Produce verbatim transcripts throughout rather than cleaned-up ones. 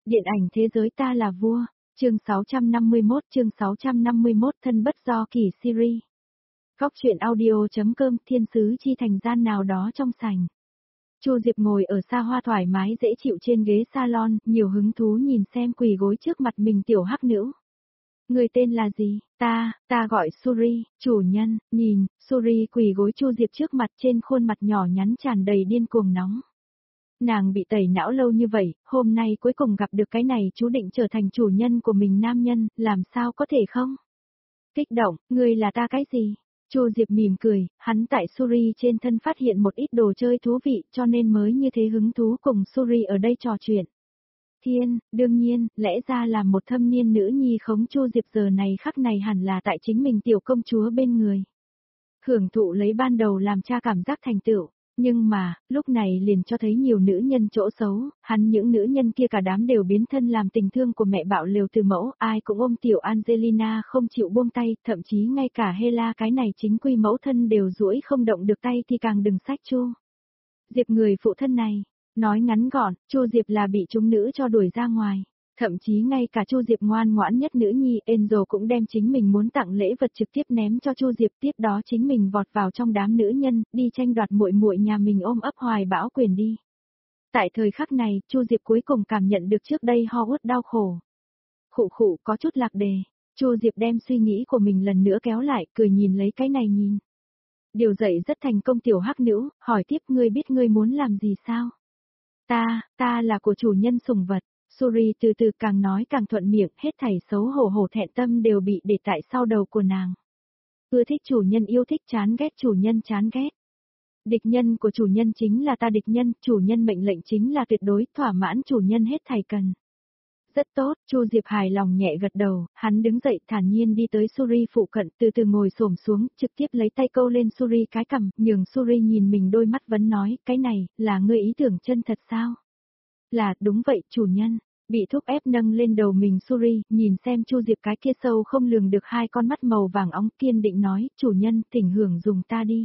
Điện ảnh thế giới ta là vua, chương sáu trăm năm mươi mốt chương sáu trăm năm mươi mốt thân bất do kỳ series. Góc truyện audio.com thiên sứ chi thành gian nào đó trong sảnh. Chu Diệp ngồi ở xa hoa thoải mái dễ chịu trên ghế salon, nhiều hứng thú nhìn xem quỳ gối trước mặt mình tiểu hắc nữ. Người tên là gì? Ta, ta gọi Suri, chủ nhân, nhìn, Suri quỳ gối Chu Diệp trước mặt trên khuôn mặt nhỏ nhắn tràn đầy điên cuồng nóng. Nàng bị tẩy não lâu như vậy, hôm nay cuối cùng gặp được cái này chú định trở thành chủ nhân của mình nam nhân, làm sao có thể không? Kích động, ngươi là ta cái gì? Chu Diệp mỉm cười, hắn tại Suri trên thân phát hiện một ít đồ chơi thú vị cho nên mới như thế hứng thú cùng Suri ở đây trò chuyện. Thiên, đương nhiên, lẽ ra là một thâm niên nữ nhi khống Chu Diệp giờ này khắc này hẳn là tại chính mình tiểu công chúa bên người. Hưởng thụ lấy ban đầu làm cha cảm giác thành tựu. Nhưng mà, lúc này liền cho thấy nhiều nữ nhân chỗ xấu, hắn những nữ nhân kia cả đám đều biến thân làm tình thương của mẹ bạo liều từ mẫu, ai cũng ôm tiểu Angelina không chịu buông tay, thậm chí ngay cả Hela cái này chính quy mẫu thân đều duỗi không động được tay thì càng đừng sách Chu Diệp người phụ thân này. Nói ngắn gọn, Chu Diệp là bị chúng nữ cho đuổi ra ngoài. Thậm chí ngay cả Chu Diệp ngoan ngoãn nhất nữ nhi Angel cũng đem chính mình muốn tặng lễ vật trực tiếp ném cho Chu Diệp, tiếp đó chính mình vọt vào trong đám nữ nhân, đi tranh đoạt muội muội nhà mình ôm ấp hoài bão quyền đi. Tại thời khắc này, Chu Diệp cuối cùng cảm nhận được trước đây ho uất đau khổ. Khụ khụ có chút lạc đề, Chu Diệp đem suy nghĩ của mình lần nữa kéo lại, cười nhìn lấy cái này nhìn. Điều dạy rất thành công tiểu hắc nữ, hỏi tiếp ngươi biết ngươi muốn làm gì sao? Ta, ta là của chủ nhân sủng vật. Suri từ từ càng nói càng thuận miệng, hết thảy xấu hổ hổ thẹn tâm đều bị để tại sau đầu của nàng. Ưa thích chủ nhân yêu thích, chán ghét chủ nhân chán ghét. Địch nhân của chủ nhân chính là ta địch nhân, chủ nhân mệnh lệnh chính là tuyệt đối, thỏa mãn chủ nhân hết thảy cần. Rất tốt, Chu Diệp hài lòng nhẹ gật đầu, hắn đứng dậy thản nhiên đi tới Suri phụ cận, từ từ ngồi xổm xuống, trực tiếp lấy tay câu lên Suri cái cằm, nhường Suri nhìn mình đôi mắt vấn nói, cái này, là ngươi ý tưởng chân thật sao? Là, đúng vậy, chủ nhân. Bị thúc ép nâng lên đầu mình Suri, nhìn xem Chu Diệp cái kia sâu không lường được hai con mắt màu vàng óng, kiên định nói, chủ nhân, thỉnh hưởng dùng ta đi.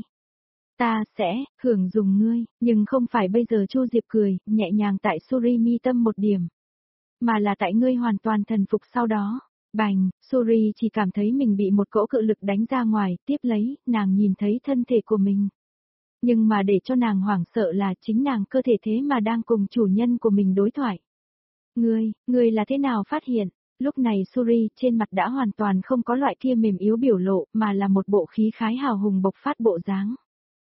Ta sẽ, hưởng dùng ngươi, nhưng không phải bây giờ. Chu Diệp cười, nhẹ nhàng tại Suri mi tâm một điểm. Mà là tại ngươi hoàn toàn thần phục sau đó. Bành, Suri chỉ cảm thấy mình bị một cỗ cự lực đánh ra ngoài, tiếp lấy, nàng nhìn thấy thân thể của mình. Nhưng mà để cho nàng hoảng sợ là chính nàng cơ thể thế mà đang cùng chủ nhân của mình đối thoại. Ngươi, ngươi là thế nào phát hiện? Lúc này Suri trên mặt đã hoàn toàn không có loại kia mềm yếu biểu lộ mà là một bộ khí khái hào hùng bộc phát bộ dáng.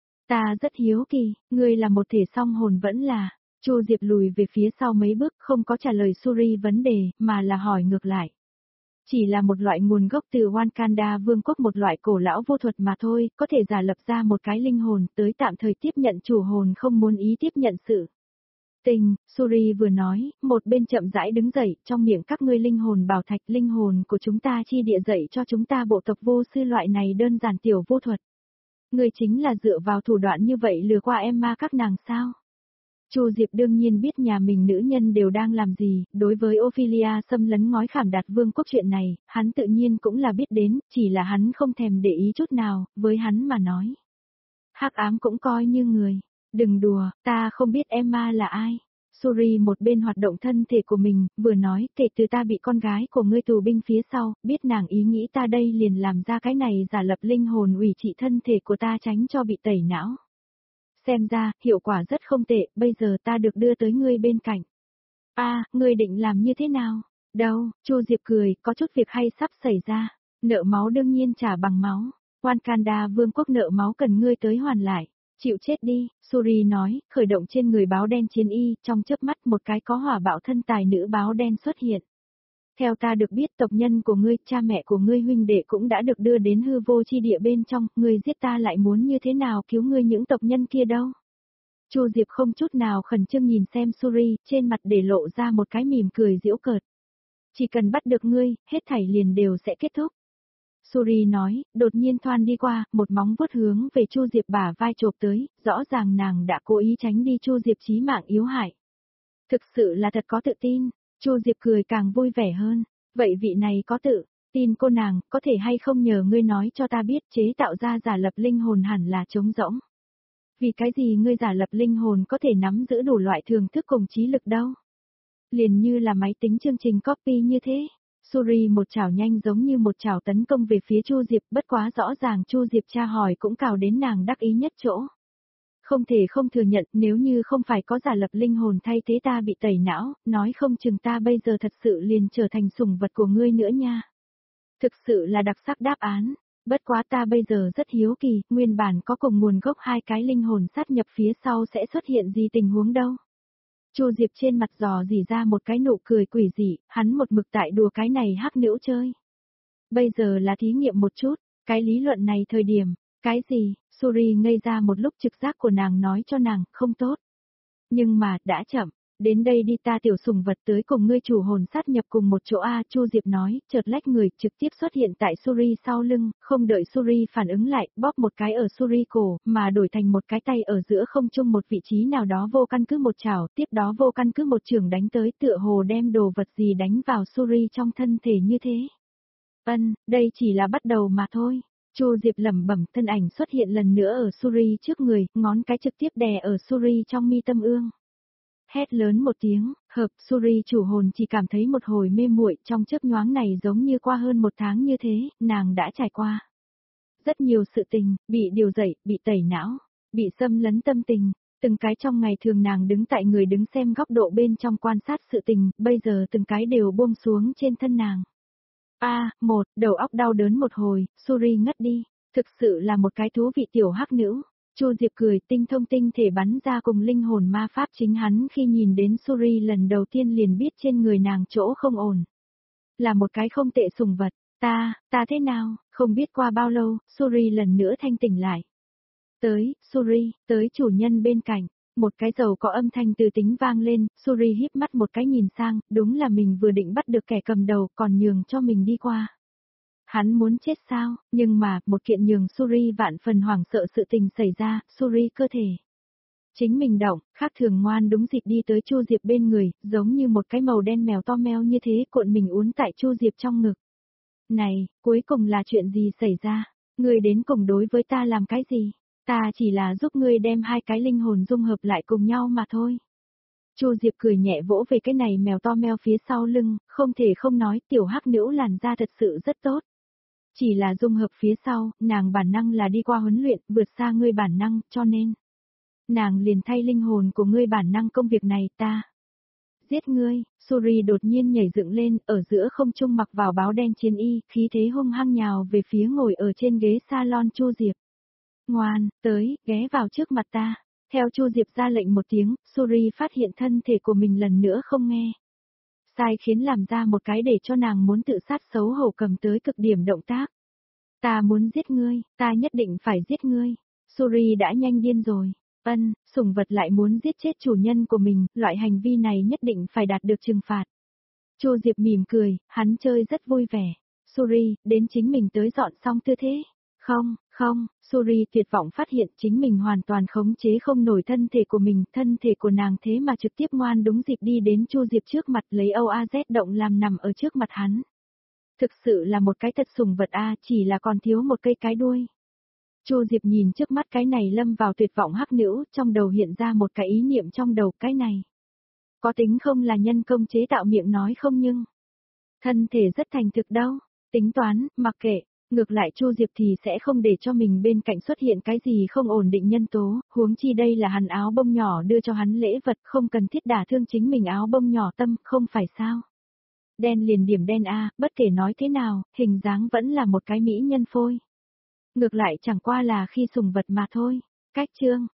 Ta rất hiếu kỳ, ngươi là một thể song hồn vẫn là. Chu Diệp lùi về phía sau mấy bước không có trả lời Suri vấn đề mà là hỏi ngược lại. Chỉ là một loại nguồn gốc từ Wakanda vương quốc, một loại cổ lão vô thuật mà thôi, có thể giả lập ra một cái linh hồn tới tạm thời tiếp nhận chủ hồn không muốn ý tiếp nhận sự tình. Suri vừa nói, một bên chậm rãi đứng dậy, trong miệng các ngươi linh hồn bảo thạch, linh hồn của chúng ta chi địa dạy cho chúng ta bộ tộc vô sư loại này đơn giản tiểu vô thuật. Ngươi chính là dựa vào thủ đoạn như vậy lừa qua Emma các nàng sao? Chu Diệp đương nhiên biết nhà mình nữ nhân đều đang làm gì, đối với Ophelia xâm lấn ngói khảm đạt vương quốc chuyện này, hắn tự nhiên cũng là biết đến, chỉ là hắn không thèm để ý chút nào, với hắn mà nói. Hắc ám cũng coi như người, đừng đùa, ta không biết Emma là ai. Suri một bên hoạt động thân thể của mình, vừa nói, kể từ ta bị con gái của ngươi tù binh phía sau, biết nàng ý nghĩ ta đây liền làm ra cái này giả lập linh hồn ủy trị thân thể của ta tránh cho bị tẩy não. Xem ra, hiệu quả rất không tệ, bây giờ ta được đưa tới ngươi bên cạnh. A, à, ngươi định làm như thế nào? Đâu, Chu Diệp cười, có chút việc hay sắp xảy ra. Nợ máu đương nhiên trả bằng máu. Wakanda vương quốc nợ máu cần ngươi tới hoàn lại. Chịu chết đi, Suri nói, khởi động trên người báo đen chiến y, trong chớp mắt một cái có hỏa bạo thân tài nữ báo đen xuất hiện. Theo ta được biết tộc nhân của ngươi, cha mẹ của ngươi huynh đệ cũng đã được đưa đến hư vô chi địa bên trong, ngươi giết ta lại muốn như thế nào cứu ngươi những tộc nhân kia đâu? Chu Diệp không chút nào khẩn trương nhìn xem Suri, trên mặt để lộ ra một cái mỉm cười giễu cợt. Chỉ cần bắt được ngươi, hết thảy liền đều sẽ kết thúc. Suri nói, đột nhiên thoăn đi qua, một móng vuốt hướng về Chu Diệp bả vai chộp tới, rõ ràng nàng đã cố ý tránh đi Chu Diệp chí mạng yếu hại. Thực sự là thật có tự tin. Chu Diệp cười càng vui vẻ hơn, vậy vị này có tự tin cô nàng, có thể hay không nhờ ngươi nói cho ta biết chế tạo ra giả lập linh hồn hẳn là trống rỗng. Vì cái gì ngươi giả lập linh hồn có thể nắm giữ đủ loại thường thức cùng trí lực đâu? Liền như là máy tính chương trình copy như thế. Suri một chảo nhanh giống như một chảo tấn công về phía Chu Diệp, bất quá rõ ràng Chu Diệp tra hỏi cũng cào đến nàng đắc ý nhất chỗ. Không thể không thừa nhận, nếu như không phải có giả lập linh hồn thay thế ta bị tẩy não, nói không chừng ta bây giờ thật sự liền trở thành sủng vật của ngươi nữa nha. Thực sự là đặc sắc đáp án, bất quá ta bây giờ rất hiếu kỳ, nguyên bản có cùng nguồn gốc hai cái linh hồn sát nhập phía sau sẽ xuất hiện gì tình huống đâu. Chu Diệp trên mặt dò dỉ ra một cái nụ cười quỷ dị, hắn một mực tại đùa cái này hắc nữ chơi. Bây giờ là thí nghiệm một chút, cái lý luận này thời điểm, cái gì, Suri ngây ra một lúc, trực giác của nàng nói cho nàng, không tốt. Nhưng mà, đã chậm, đến đây đi ta tiểu sủng vật tới cùng ngươi chủ hồn sát nhập cùng một chỗ A, Chu Diệp nói, chợt lách người, trực tiếp xuất hiện tại Suri sau lưng, không đợi Suri phản ứng lại, bóp một cái ở Suri cổ, mà đổi thành một cái tay ở giữa không trung một vị trí nào đó vô căn cứ một chảo, tiếp đó vô căn cứ một trường đánh tới, tựa hồ đem đồ vật gì đánh vào Suri trong thân thể như thế. Ân, đây chỉ là bắt đầu mà thôi. Chu Diệp lẩm bẩm, thân ảnh xuất hiện lần nữa ở Suri trước người, ngón cái trực tiếp đè ở Suri trong mi tâm ương. Hét lớn một tiếng, hợp, Suri chủ hồn chỉ cảm thấy một hồi mê muội, trong chớp nhoáng này giống như qua hơn một tháng như thế, nàng đã trải qua. Rất nhiều sự tình, bị điều dậy, bị tẩy não, bị xâm lấn tâm tình, từng cái trong ngày thường nàng đứng tại người đứng xem góc độ bên trong quan sát sự tình, bây giờ từng cái đều buông xuống trên thân nàng. A, một, đầu óc đau đớn một hồi, Suri ngất đi, thực sự là một cái thú vị tiểu hắc nữ. Chu Diệp cười, tinh thông tinh thể bắn ra cùng linh hồn ma pháp, chính hắn khi nhìn đến Suri lần đầu tiên liền biết trên người nàng chỗ không ổn. Là một cái không tệ sủng vật, ta, ta thế nào, không biết qua bao lâu, Suri lần nữa thanh tỉnh lại. Tới, Suri, tới chủ nhân bên cạnh. Một cái dầu có âm thanh từ tính vang lên, Suri híp mắt một cái nhìn sang, đúng là mình vừa định bắt được kẻ cầm đầu còn nhường cho mình đi qua. Hắn muốn chết sao, nhưng mà, một kiện nhường Suri vạn phần hoảng sợ sự tình xảy ra, Suri cơ thể. Chính mình động, khác thường ngoan đúng dịp đi tới Chu Diệp bên người, giống như một cái màu đen mèo to meo như thế cuộn mình uốn tại Chu Diệp trong ngực. Này, cuối cùng là chuyện gì xảy ra? Ngươi đến cùng đối với ta làm cái gì? Ta chỉ là giúp ngươi đem hai cái linh hồn dung hợp lại cùng nhau mà thôi. Chu Diệp cười nhẹ vỗ về cái này mèo to meo phía sau lưng, không thể không nói tiểu hắc nữ làn da thật sự rất tốt. Chỉ là dung hợp phía sau, nàng bản năng là đi qua huấn luyện, vượt xa ngươi bản năng, cho nên. Nàng liền thay linh hồn của ngươi bản năng công việc này ta. Giết ngươi, Suri đột nhiên nhảy dựng lên, ở giữa không trung mặc vào báo đen chiến y, khí thế hung hăng nhào về phía ngồi ở trên ghế salon Chu Diệp. Ngoan, tới, ghé vào trước mặt ta. Theo Chu Diệp ra lệnh một tiếng, Suri phát hiện thân thể của mình lần nữa không nghe. Sai khiến làm ra một cái để cho nàng muốn tự sát xấu hổ cầm tới cực điểm động tác. Ta muốn giết ngươi, ta nhất định phải giết ngươi. Suri đã nhanh điên rồi. Ân, sủng vật lại muốn giết chết chủ nhân của mình, loại hành vi này nhất định phải đạt được trừng phạt. Chu Diệp mỉm cười, hắn chơi rất vui vẻ. Suri, đến chính mình tới dọn xong tư thế. Không, không, Suri tuyệt vọng phát hiện chính mình hoàn toàn khống chế không nổi thân thể của mình, thân thể của nàng thế mà trực tiếp ngoan đúng dịp đi đến Chu Diệp trước mặt lấy âu a dét động làm nằm ở trước mặt hắn. Thực sự là một cái thật sủng vật a, chỉ là còn thiếu một cây cái đuôi. Chu Diệp nhìn trước mắt cái này lâm vào tuyệt vọng hắc nữ, trong đầu hiện ra một cái ý niệm trong đầu, cái này. Có tính không là nhân công chế tạo miệng nói không nhưng. Thân thể rất thành thực đâu, tính toán, mặc kệ. Ngược lại Chu Diệp thì sẽ không để cho mình bên cạnh xuất hiện cái gì không ổn định nhân tố, huống chi đây là hắn áo bông nhỏ đưa cho hắn lễ vật, không cần thiết đả thương chính mình áo bông nhỏ tâm, không phải sao. Đen liền điểm đen a, bất kể nói thế nào, hình dáng vẫn là một cái mỹ nhân phôi. Ngược lại chẳng qua là khi sủng vật mà thôi. Cách chương